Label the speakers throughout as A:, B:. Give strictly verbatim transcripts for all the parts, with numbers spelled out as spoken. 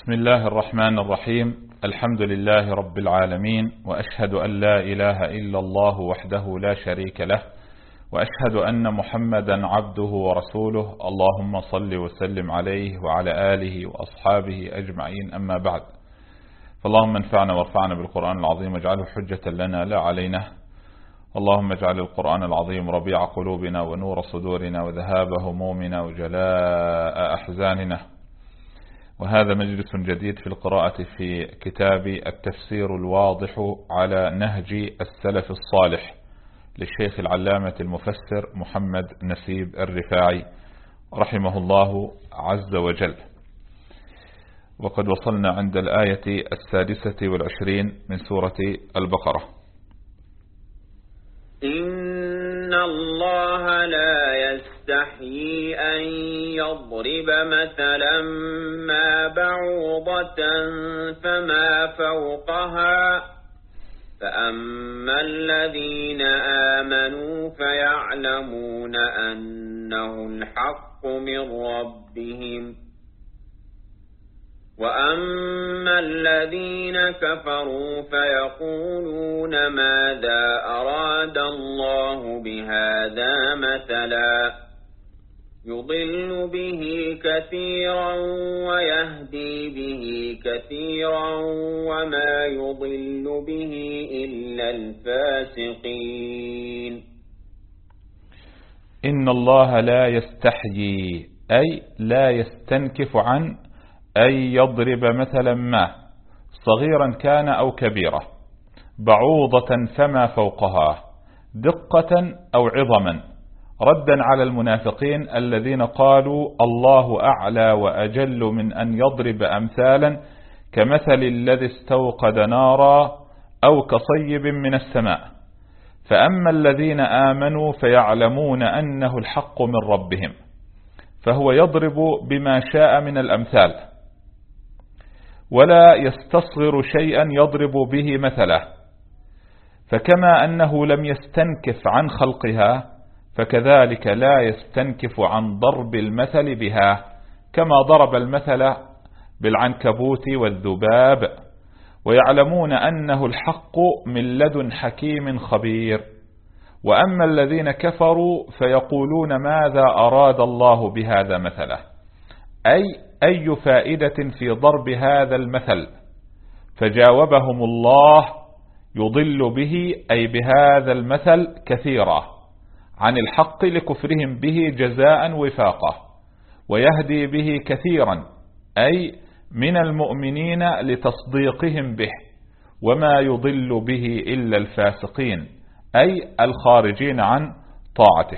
A: بسم الله الرحمن الرحيم. الحمد لله رب العالمين، وأشهد أن لا إله إلا الله وحده لا شريك له، وأشهد أن محمدا عبده ورسوله. اللهم صل وسلم عليه وعلى آله وأصحابه أجمعين، أما بعد. فاللهم انفعنا وارفعنا بالقرآن العظيم واجعله حجة لنا لا علينا. اللهم اجعل القرآن العظيم ربيع قلوبنا ونور صدورنا وذهاب همومنا وجلاء أحزاننا. وهذا مجلس جديد في القراءة في كتاب التفسير الواضح على نهج السلف الصالح للشيخ العلامة المفسر محمد نسيب الرفاعي رحمه الله عز وجل. وقد وصلنا عند الآية السادسة والعشرين من سورة البقرة.
B: إن الله لا يستحيي أن يضرب مثلا ما بعوضة فما فوقها فأما الذين آمنوا فيعلمون أنه الحق من ربهم وأما الذين كفروا فيقولون ماذا أراد الله بهذا مثلا يضل به كثيرا ويهدي به كثيرا وما يضل به إلا الفاسقين.
A: إن الله لا يستحيي أي لا يستنكف عن أن يضرب مثلا ما صغيرا كان أو كبيرا، بعوضة فما فوقها، دقة أو عظما، ردا على المنافقين الذين قالوا الله أعلى وأجل من أن يضرب أمثالا كمثل الذي استوقد نارا أو كصيب من السماء. فأما الذين آمنوا فيعلمون أنه الحق من ربهم، فهو يضرب بما شاء من الأمثال ولا يستصغر شيئا يضرب به مثله. فكما أنه لم يستنكف عن خلقها فكذلك لا يستنكف عن ضرب المثل بها، كما ضرب المثل بالعنكبوت والذباب. ويعلمون أنه الحق من لدن حكيم خبير. وأما الذين كفروا فيقولون ماذا أراد الله بهذا مثله، أي أي فائدة في ضرب هذا المثل؟ فجاوبهم الله يضل به أي بهذا المثل كثيرا عن الحق لكفرهم به جزاء وفاقة، ويهدي به كثيرا أي من المؤمنين لتصديقهم به، وما يضل به إلا الفاسقين أي الخارجين عن طاعته.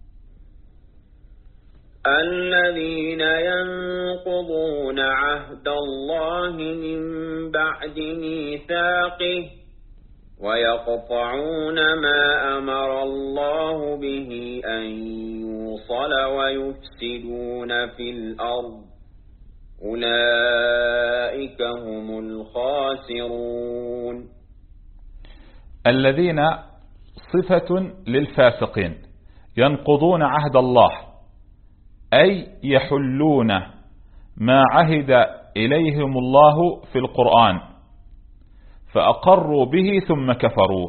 B: الذين ينقضون عهد الله من بعد ميثاقه ويقطعون ما أمر الله به أن يوصل ويفسدون في الأرض أولئك هم الخاسرون.
A: الذين صفة للفاسقين ينقضون عهد الله أي يحلون ما عهد إليهم الله في القرآن فأقروا به ثم كفروا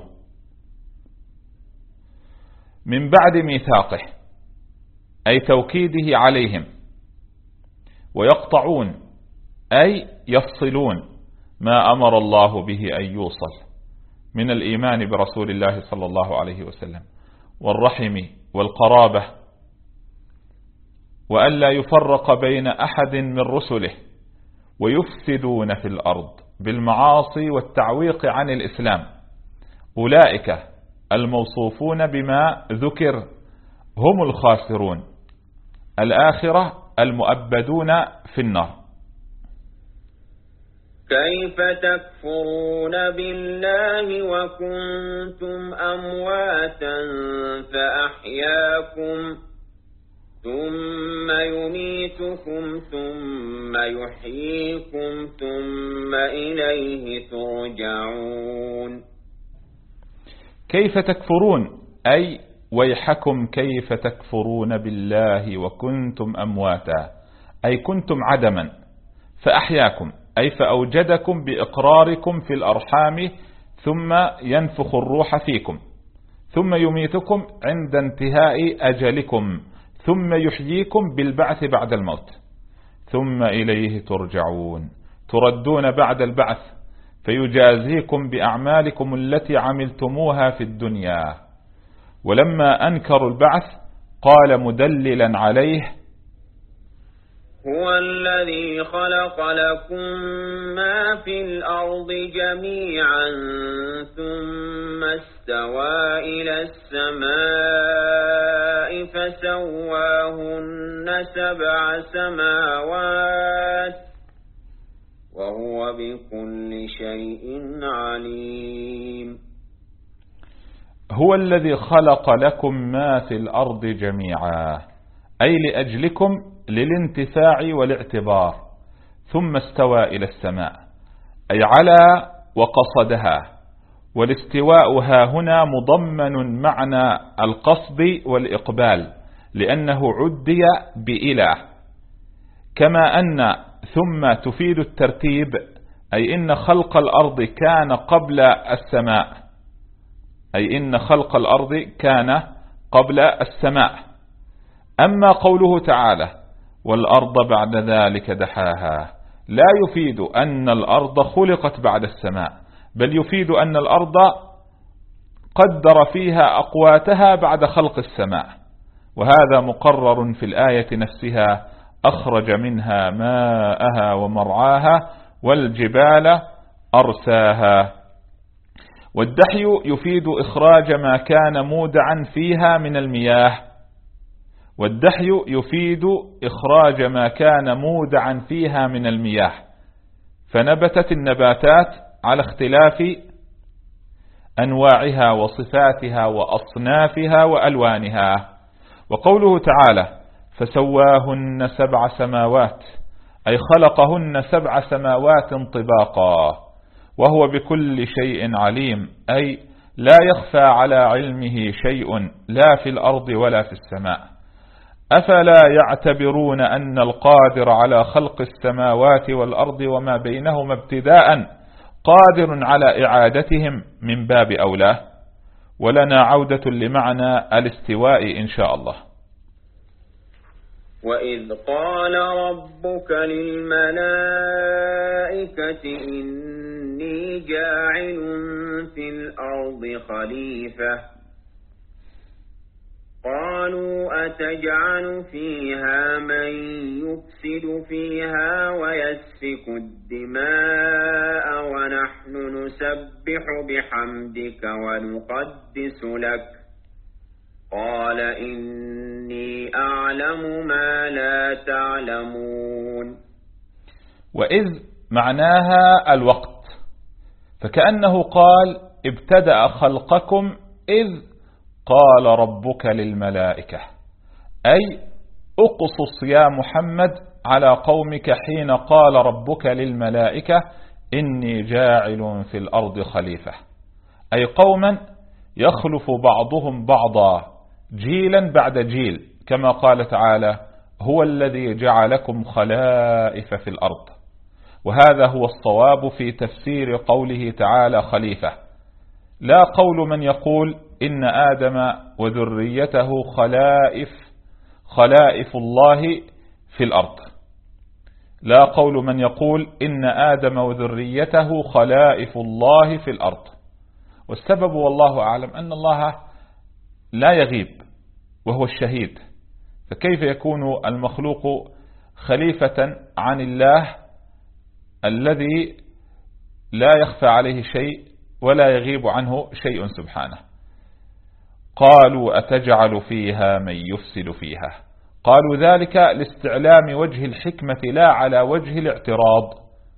A: من بعد ميثاقه أي توكيده عليهم. ويقطعون أي يفصلون ما أمر الله به أن يوصل من الإيمان برسول الله صلى الله عليه وسلم والرحم والقرابة، وألا يفرق بين أحد من رسله، ويفسدون في الأرض بالمعاصي والتعويق عن الإسلام. أولئك الموصوفون بما ذكر هم الخاسرون الآخرة المؤبدون في النار.
B: كيف تكفرون بالله وكنتم أمواتا فأحياكم ثم يميتكم ثم يحييكم ثم إليه ترجعون.
A: كيف تكفرون أي ويحكم كيف تكفرون بالله وكنتم أمواتا أي كنتم عدما فأحياكم أي فأوجدكم بإقراركم في الأرحام ثم ينفخ الروح فيكم ثم يميتكم عند انتهاء أجلكم ثم يحييكم بالبعث بعد الموت ثم إليه ترجعون تردون بعد البعث فيجازيكم بأعمالكم التي عملتموها في الدنيا. ولما أنكروا البعث قال مدللا عليه
B: هو الذي خلق لكم ما في الأرض جميعا ثم استوى إلى السماء فسواهن سبع سماوات وهو بكل شيء عليم.
A: هو الذي خلق لكم ما في الأرض جميعا أي لأجلكم للانتفاع والاعتبار ثم استوى إلى السماء أي على وقصدها والاستواء ها هنا مضمن معنى القصد والإقبال لأنه عدي بإله كما أن ثم تفيد الترتيب أي إن خلق الأرض كان قبل السماء أي إن خلق الأرض كان قبل السماء. أما قوله تعالى والأرض بعد ذلك دحاها لا يفيد أن الأرض خلقت بعد السماء بل يفيد أن الأرض قدر فيها أقواتها بعد خلق السماء وهذا مقرر في الآية نفسها أخرج منها ماءها ومرعاها والجبال أرساها. والدحي يفيد إخراج ما كان مودعا فيها من المياه والدحي يفيد إخراج ما كان مودعا فيها من المياه فنبتت النباتات على اختلاف أنواعها وصفاتها وأصنافها وألوانها. وقوله تعالى فسواهن سبع سماوات أي خلقهن سبع سماوات طباقا وهو بكل شيء عليم أي لا يخفى على علمه شيء لا في الأرض ولا في السماء. أفلا يعتبرون أن القادر على خلق السماوات والأرض وما بينهما ابتداء قادر على إعادتهم من باب أولى. ولنا عودة لمعنى الاستواء إن شاء الله.
B: وإذ قال ربك للملائكة إني جاعل في الأرض خليفة قالوا أتجعل فيها من يفسد فيها ويسفك الدماء ونحن نسبح بحمدك ونقدس لك قال إني أعلم ما لا تعلمون.
A: وإذ معناها الوقت فكأنه قال ابتدأ خلقكم إذ قال ربك للملائكة أي أقصص يا محمد على قومك حين قال ربك للملائكة إني جاعل في الأرض خليفة أي قوما يخلف بعضهم بعضا جيلا بعد جيل كما قال تعالى هو الذي جعلكم خلائف في الأرض. وهذا هو الصواب في تفسير قوله تعالى خليفة لا قول من يقول إن آدم وذريته خلائف خلائف الله في الأرض لا قول من يقول إن آدم وذريته خلائف الله في الأرض. والسبب والله أعلم أن الله لا يغيب وهو الشهيد فكيف يكون المخلوق خليفة عن الله الذي لا يخفى عليه شيء ولا يغيب عنه شيء سبحانه. قالوا أتجعل فيها من يفسد فيها قالوا ذلك لاستعلام وجه الحكمة لا على وجه الاعتراض.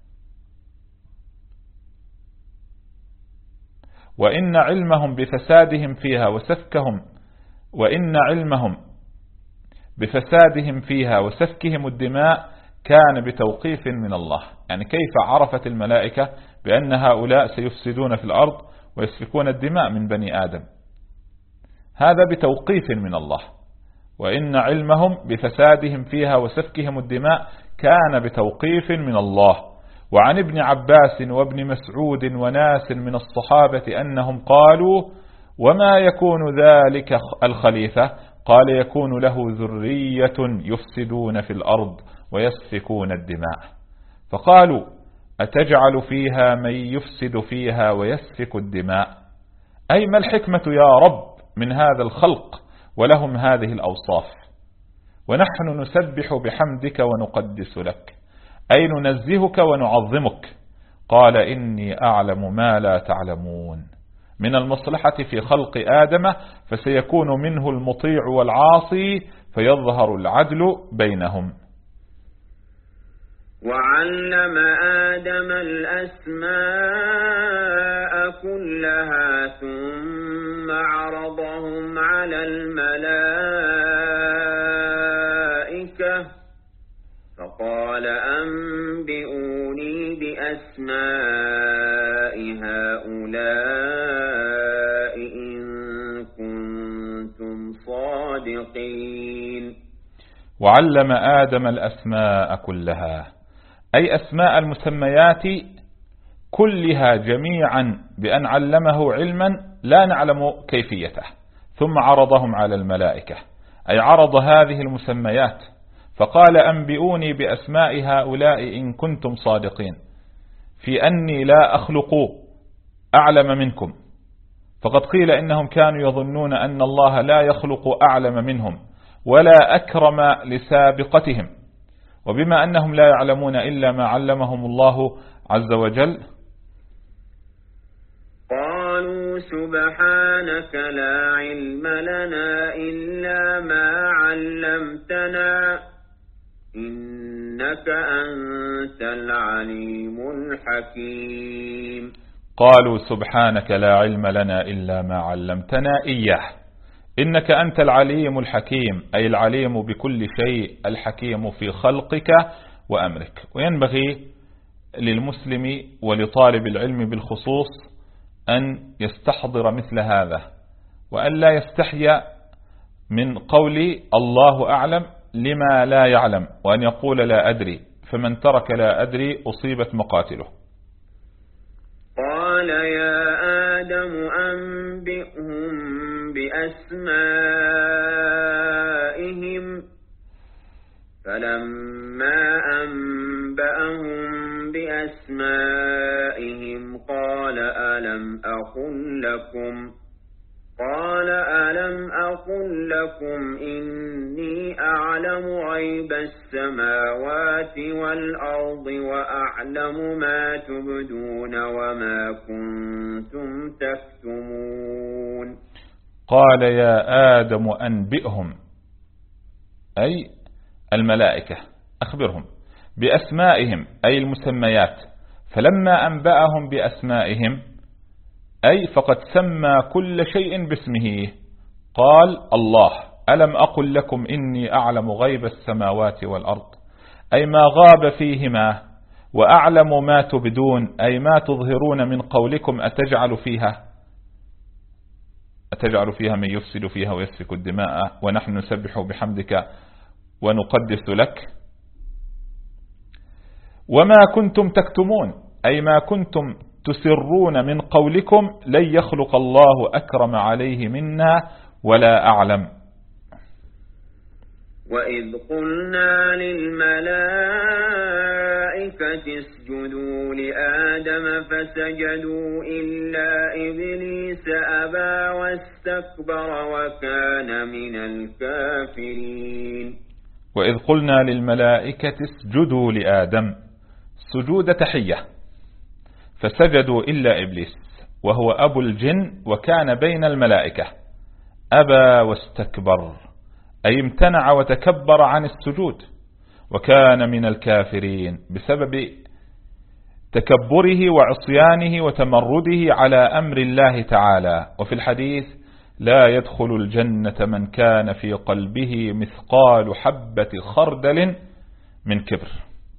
A: وإن علمهم بفسادهم فيها وسفكهم وإن علمهم بفسادهم فيها وسفكهم الدماء كان بتوقيف من الله. يعني كيف عرفت الملائكة بأن هؤلاء سيفسدون في الأرض ويسفكون الدماء من بني آدم؟ هذا بتوقيف من الله. وإن علمهم بفسادهم فيها وسفكهم الدماء كان بتوقيف من الله. وعن ابن عباس وابن مسعود وناس من الصحابة أنهم قالوا: وما يكون ذلك الخليفة؟ قال: يكون له ذرية يفسدون في الأرض ويسفكون الدماء. فقالوا: أتجعل فيها من يفسد فيها ويسفك الدماء؟ أي ما الحكمة يا رب من هذا الخلق ولهم هذه الأوصاف؟ ونحن نسبح بحمدك ونقدس لك، أي ننزهك ونعظمك. قال: إني أعلم ما لا تعلمون. من المصلحة في خلق آدم فسيكون منه المطيع والعاصي فيظهر العدل بينهم.
B: وعلم آدم الأسماء كلها ثم عرضهم على الملائكة فقال: أنبئوني بأسماء هؤلاء إن كنتم صادقين.
A: وعلم آدم الأسماء كلها، أي أسماء المسميات كلها جميعا، بأن علمه علما لا نعلم كيفيته، ثم عرضهم على الملائكة، أي عرض هذه المسميات فقال: أنبئوني بأسماء هؤلاء إن كنتم صادقين في أني لا أخلق أعلم منكم. فقد قيل إنهم كانوا يظنون أن الله لا يخلق أعلم منهم ولا أكرم لسابقتهم، وبما أنهم لا يعلمون إلا ما علمهم الله عز وجل
B: قالوا: سبحانك لا علم لنا إلا ما علمتنا إنك أنت العليم الحكيم.
A: قالوا: سبحانك لا علم لنا إلا ما علمتنا إياه إنك أنت العليم الحكيم، أي العليم بكل شيء، الحكيم في خلقك وأمرك. وينبغي للمسلم ولطالب العلم بالخصوص أن يستحضر مثل هذا، وأن لا يستحيا من قول الله أعلم لما لا يعلم، وأن يقول لا أدري، فمن ترك لا أدري أصيبت مقاتله.
B: قال: يا آدم أنبئهم بأسمائهم. فلما أنبأهم بأسمائهم قال: ألم أقل لكم قال ألم أقل لكم إني أعلم غيب السماوات والأرض وأعلم ما تبدون وما كنتم تكتمون.
A: قال: يا آدم أنبئهم، أي الملائكة، أخبرهم بأسمائهم، أي المسميات. فلما أنبأهم بأسمائهم، أي فقد سمى كل شيء باسمه. قال: الله، ألم أقل لكم إني أعلم غيب السماوات والأرض، أي ما غاب فيهما، وأعلم ما تبدون، أي ما تظهرون من قولكم: أتجعل فيها أتجعل فيها من يفسد فيها ويسفك الدماء ونحن نسبح بحمدك ونقدس لك. وما كنتم تكتمون، أي ما كنتم تسرون من قولكم: لن يخلق الله أكرم عليه منا ولا أعلم.
B: وإذ قلنا للملائكة اسجدوا لآدم فسجدوا إلا إبليس أبى واستكبر وكان من الكافرين.
A: وإذ قلنا للملائكة اسجدوا لآدم، سجود تحية، فسجدوا إلا إبليس وهو أبو الجن وكان بين الملائكة، أبى واستكبر، أي امتنع وتكبر عن السجود، وكان من الكافرين بسبب تكبره وعصيانه وتمرده على أمر الله تعالى. وفي الحديث: لا يدخل الجنة من كان في قلبه مثقال حبة خردل من كبر.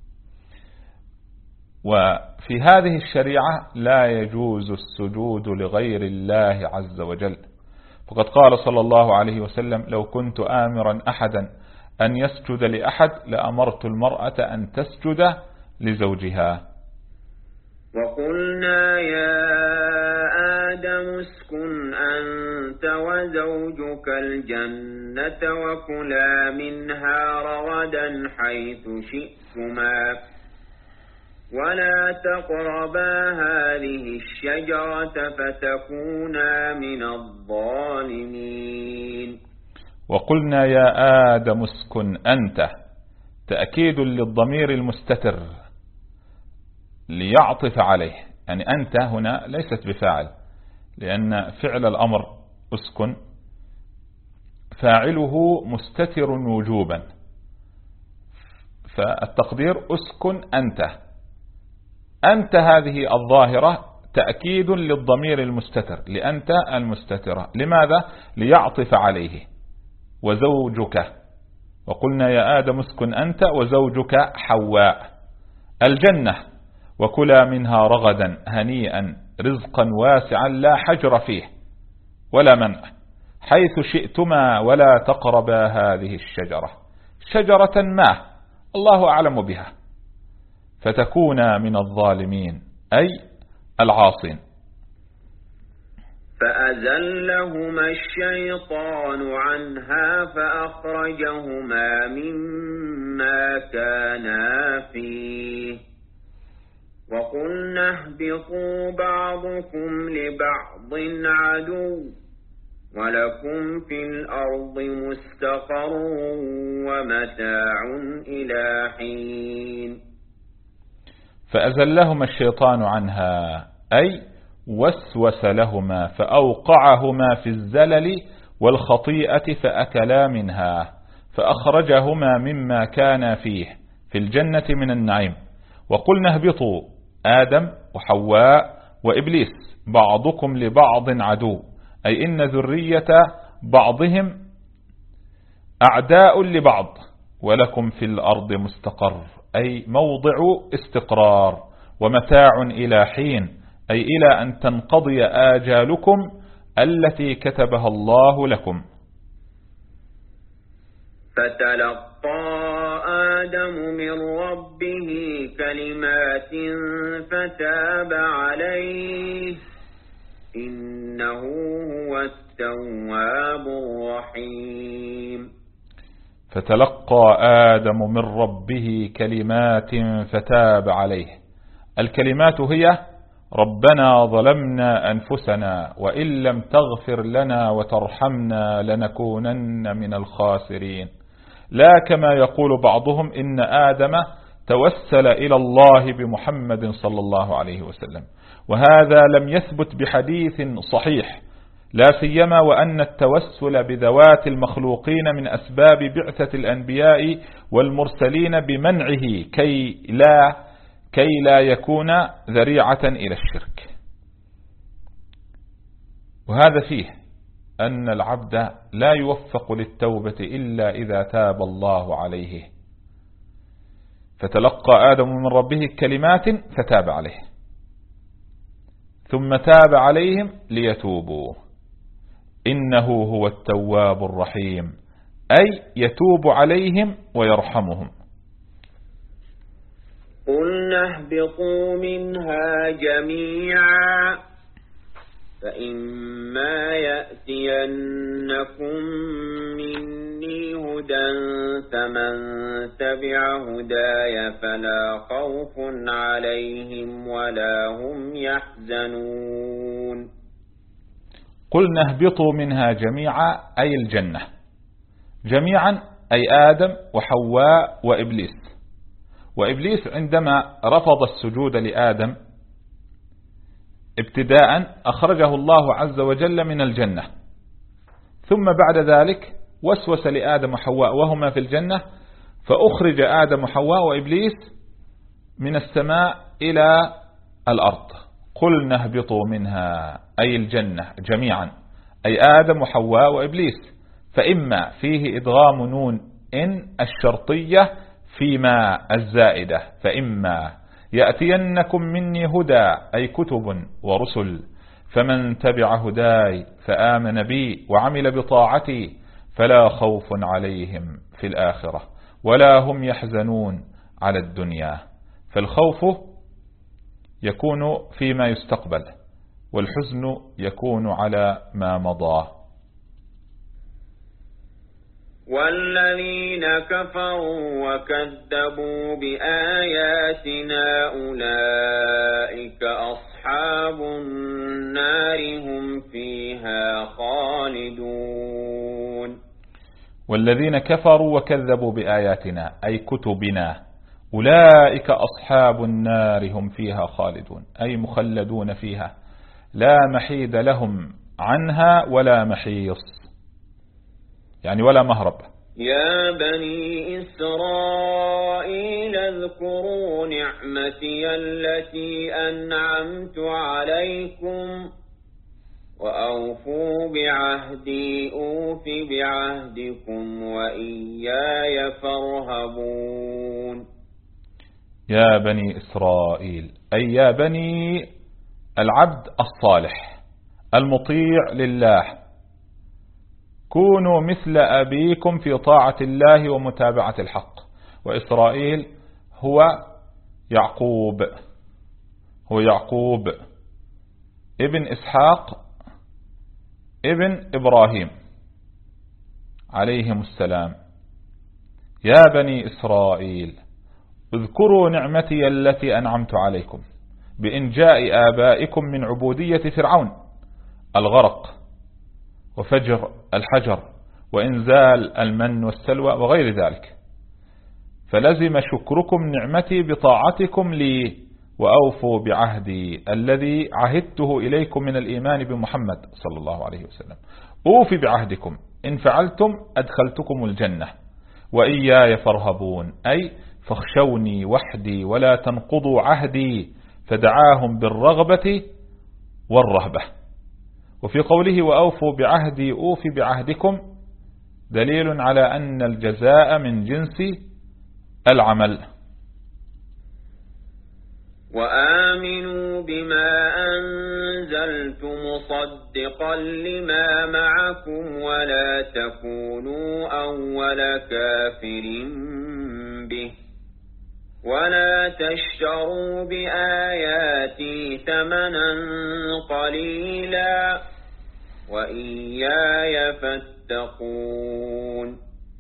A: وفي هذه الشريعة لا يجوز السجود لغير الله عز وجل، فقد قال صلى الله عليه وسلم: لو كنت آمرا أحدا أن يسجد لأحد لأمرت المرأة أن تسجد لزوجها.
B: وقلنا يا آدم اسكن أنت وزوجك الجنة وكلا منها رغدا حيث شئتما ولا تقربا هذه الشجرة فتكونا من الظالمين.
A: وقلنا يا آدم اسكن أنت، تأكيد للضمير المستتر ليعطف عليه، يعني أنت هنا ليست بفاعل، لأن فعل الأمر اسكن فاعله مستتر وجوبا، فالتقدير اسكن أنت. أنت هذه الظاهرة تأكيد للضمير المستتر لأنت المستترة. لماذا؟ ليعطف عليه. وزوجك، وقلنا يا آدم اسكن أنت وزوجك حواء الجنة وكلا منها رغدا هنيئا رزقا واسعا لا حجر فيه ولا منع حيث شئتما ولا تقربا هذه الشجرة، شجرة ما الله أعلم بها، فتكونا من الظالمين أي العاصين.
B: فأزلهما الشيطان عنها فأخرجهما مما كانا فيه وقلنا اهبطوا بعضكم لبعض عدو ولكم في الأرض مستقر ومتاع إلى حين.
A: فأزلهما الشيطان عنها أي وسوس لهما فأوقعهما في الزلل والخطيئة فأكلا منها فأخرجهما مما كان فيه في الجنة من النعيم. وقلنا اهبطوا آدم وحواء وإبليس بعضكم لبعض عدو، أي إن ذرية بعضهم أعداء لبعض ولكم في الأرض مستقر أي موضع استقرار ومتاع إلى حين أي إلى أن تنقضي آجالكم التي كتبها الله لكم.
B: فتلقى آدم من ربه كلمات فتاب عليه إنه هو التواب الرحيم.
A: فتلقى آدم من ربه كلمات فتاب عليه. الكلمات هي ربنا ظلمنا أنفسنا وإن لم تغفر لنا وترحمنا لنكونن من الخاسرين، لا كما يقول بعضهم إن آدم توسل إلى الله بمحمد صلى الله عليه وسلم، وهذا لم يثبت بحديث صحيح، لا سيما وأن التوسل بذوات المخلوقين من أسباب بعثة الأنبياء والمرسلين بمنعه كي لا كي لا يكون ذريعة إلى الشرك. وهذا فيه أن العبد لا يوفق للتوبة إلا إذا تاب الله عليه. فتلقى آدم من ربه كلمات فتاب عليه ثم تاب عليهم ليتوبوا إنه هو التواب الرحيم، أي يتوب عليهم ويرحمهم.
B: قلنا اهبطوا منها جميعا فإما يأتينكم مني هدى فمن تبع هداي فلا خوف عليهم ولا هم يحزنون.
A: قلنا اهبطوا منها جميعا أي الجنة، جميعا أي آدم وحواء وإبليس. وإبليس عندما رفض السجود لآدم ابتداء أخرجه الله عز وجل من الجنة، ثم بعد ذلك وسوس لآدم وحواء وهما في الجنة فأخرج آدم وحواء وإبليس من السماء إلى الأرض. قلنا اهبطوا منها أي الجنة جميعا أي آدم وحواء وإبليس. فإما فيه إدغام نون إن الشرطية فيما الزائدة، فإما يأتينكم مني هدى أي كتب ورسل فمن تبع هداي فآمن بي وعمل بطاعتي فلا خوف عليهم في الآخرة ولا هم يحزنون على الدنيا. فالخوف يكون فيما يستقبل، والحزن يكون على ما مضى.
B: والذين كفروا وكذبوا بآياتنا أولئك أصحاب النار هم فيها خالدون.
A: والذين كفروا وكذبوا بآياتنا أي كتبنا أولئك أصحاب النار هم فيها خالدون، أي مخلدون فيها لا محيد لهم عنها ولا محيص، يعني ولا مهرب.
B: يا بني إسرائيل اذكروا نعمتي التي أنعمت عليكم وأوفوا بعهدي أوف بعهدكم وإياي فارهبون.
A: يا بني إسرائيل أي يا بني العبد الصالح المطيع لله، كونوا مثل أبيكم في طاعة الله ومتابعة الحق. وإسرائيل هو يعقوب، هو يعقوب ابن إسحاق ابن إبراهيم عليهم السلام. يا بني إسرائيل اذكروا نعمتي التي أنعمت عليكم بإنجاء آبائكم من عبودية فرعون، الغرق وفجر الحجر وإنزال المن والسلوى وغير ذلك، فلزم شكركم نعمتي بطاعتكم لي وأوفوا بعهدي الذي عهدته إليكم من الإيمان بمحمد صلى الله عليه وسلم. أوفي بعهدكم، إن فعلتم أدخلتكم الجنة وإياي فارهبون، أي فاخشوني وحدي ولا تنقضوا عهدي، فدعاهم بالرغبة والرهبة. وفي قوله وأوفوا بعهدي أوفي بعهدكم دليل على أن الجزاء من جنس العمل.
B: وآمنوا بما أنزلت مصدقا لما معكم ولا تكونوا أول كافر به ولا تشتروا بآياتي ثمنا قليلا وإياي فاتقون.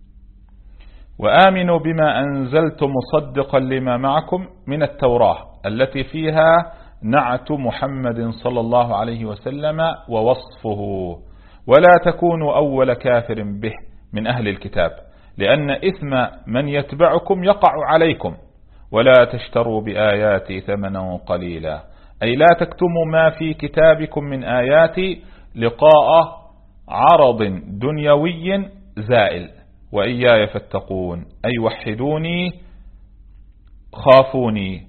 A: وآمنوا بما أنزلت مصدقا لما معكم من التوراة التي فيها نعت محمد صلى الله عليه وسلم ووصفه، ولا تكونوا أول كافر به من أهل الكتاب، لأن إثم من يتبعكم يقع عليكم. ولا تشتروا بآياتي ثمنا قليلا، أي لا تكتموا ما في كتابكم من آياتي لقاء عرض دنيوي زائل. وإياي فاتقون، أي وحدوني خافوني.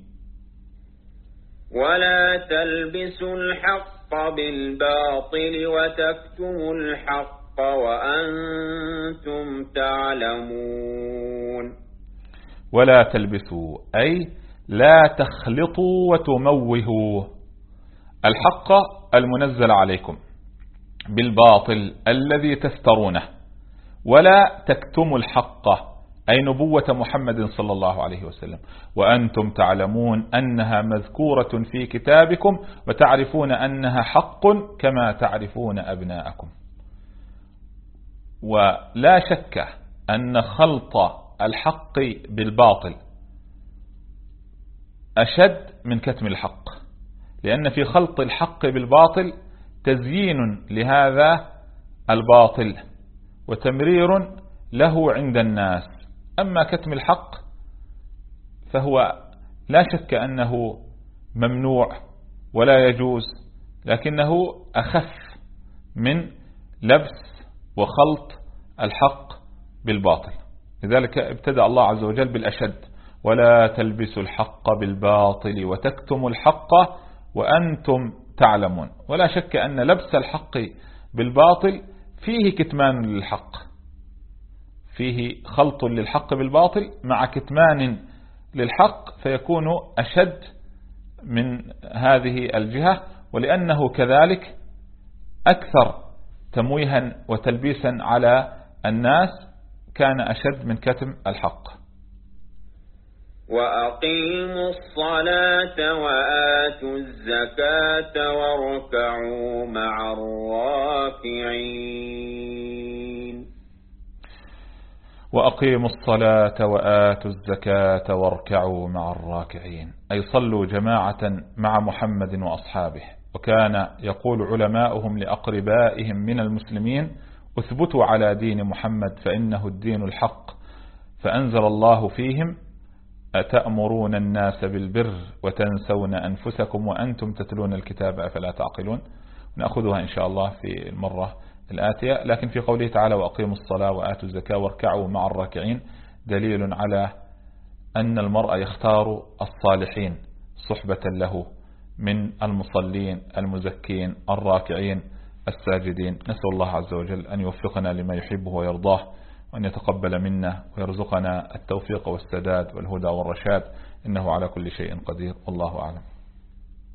B: ولا تلبسوا الحق بالباطل وتكتموا الحق وأنتم تعلمون.
A: ولا تلبسوا أي لا تخلطوا وتموهوا الحق المنزل عليكم بالباطل الذي تسترونه، ولا تكتموا الحق أي نبوة محمد صلى الله عليه وسلم وأنتم تعلمون أنها مذكورة في كتابكم وتعرفون أنها حق كما تعرفون أبناءكم. ولا شك أن خلط الحق بالباطل أشد من كتم الحق، لأن في خلط الحق بالباطل تزيين لهذا الباطل وتمرير له عند الناس. أما كتم الحق فهو لا شك أنه ممنوع ولا يجوز، لكنه أخف من لبس وخلط الحق بالباطل. لذلك ابتدأ الله عز وجل بالأشد: ولا تلبسوا الحق بالباطل وتكتموا الحق وأنتم تعلمون. ولا شك أن لبس الحق بالباطل فيه كتمان للحق، فيه خلط للحق بالباطل مع كتمان للحق، فيكون أشد من هذه الجهة، ولأنه كذلك أكثر تمويها وتلبيسا على الناس كان أشد من كتم الحق.
B: وأقيموا الصلاة وآتوا
A: وأقيموا الصلاة وآتوا الزكاة واركعوا مع الراكعين، أي صلوا جماعة مع محمد وأصحابه. وكان يقول علماؤهم لأقربائهم من المسلمين: اثبتوا على دين محمد فإنه الدين الحق. فأنزل الله فيهم: أتأمرون الناس بالبر وتنسون أنفسكم وأنتم تتلون الكتاب أفلا تعقلون. نأخذها إن شاء الله في المرة الآتية. لكن في قوله تعالى: وأقيموا الصلاة وآتوا الزكاة واركعوا مع الراكعين، دليل على أن المرء يختار الصالحين صحبة له من المصلين المزكين الراكعين الساجدين. نسأل الله عز وجل أن يوفقنا لما يحبه ويرضاه، وأن يتقبل منا ويرزقنا التوفيق والسداد والهدى والرشاد، إنه على كل شيء قدير، والله أعلم.